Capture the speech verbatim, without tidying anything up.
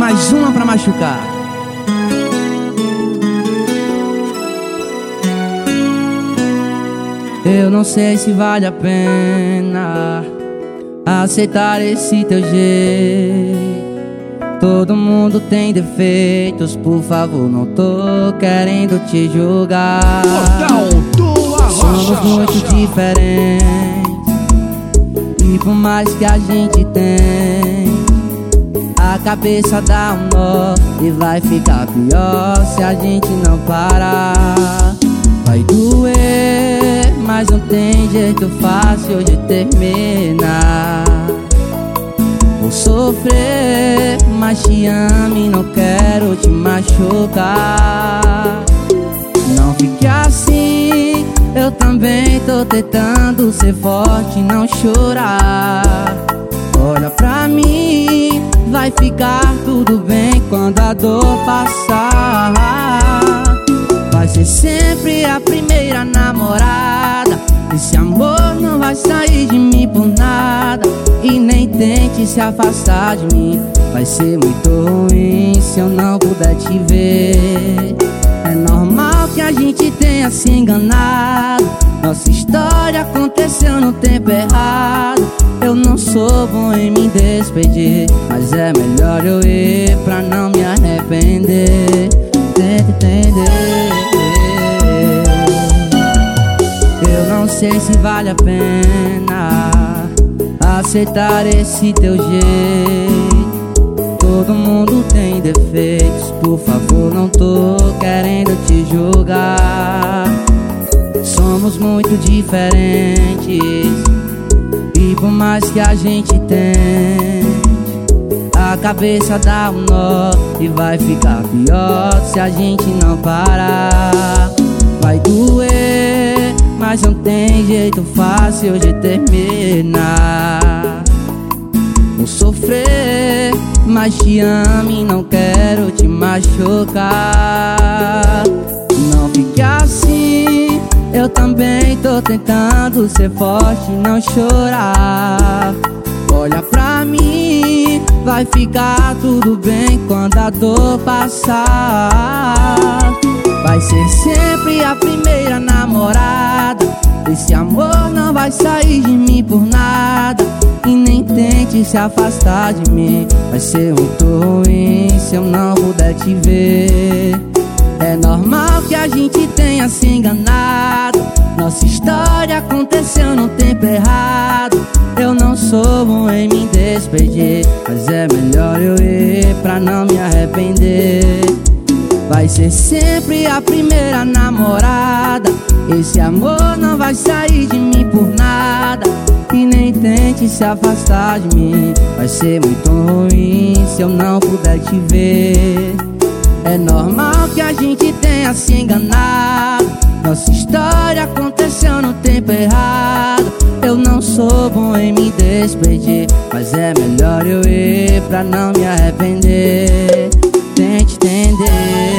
mais uma pra machucar. Eu não sei se vale a pena aceitar esse teu jeito. Todo mundo tem defeitos, por favor, não tô querendo te julgar. Somos muito diferentes, e por mais que a gente tem, a cabeça dá um nó e vai ficar pior se a gente não parar. Vai doer, mas não tem jeito fácil de terminar. Vou sofrer, mas te amo e não quero te machucar. Não fique assim, eu também tô tentando ser forte e não chorar. Olha pra mim, vai ficar tudo bem quando a dor passar. Vai ser sempre a primeira namorada. Esse amor não vai sair de mim por nada. E nem tente se afastar de mim, vai ser muito ruim se eu não puder te ver. É normal que a gente tenha se enganado. Nossa história aconteceu no tempo errado. Eu não sou bom em me despedir, mas é melhor eu ir pra não me arrepender. Tenta entender. Eu não sei se vale a pena aceitar esse teu jeito. Todo mundo tem defeitos, por favor, não tô querendo te julgar. Somos muito diferentes, e por mais que a gente tente, a cabeça dá um nó e vai ficar pior se a gente não parar. Vai doer, mas não tem jeito fácil de terminar. Vou sofrer, mas te amo e não quero te machucar. Não fique assim, eu também tô tentando ser forte e não chorar. Olha pra mim, vai ficar tudo bem quando a dor passar. Vai ser sempre a primeira namorada. Esse amor não vai sair de mim por nada. E nem tente se afastar de mim, vai ser muito ruim se eu não puder te ver. É normal que a gente tenha se enganado. Nossa história aconteceu no tempo errado. Eu não sou bom em me despedir, mas é melhor eu ir pra não me arrepender. Vai ser sempre a primeira namorada. Esse amor não vai sair de mim por nada. E nem tente se afastar de mim, vai ser muito ruim se eu não puder te ver. É normal que a gente tenha se enganado. Nossa história aconteceu no tempo errado. Eu não sou bom em me despedir, mas é melhor eu ir pra não me arrepender. Tente entender.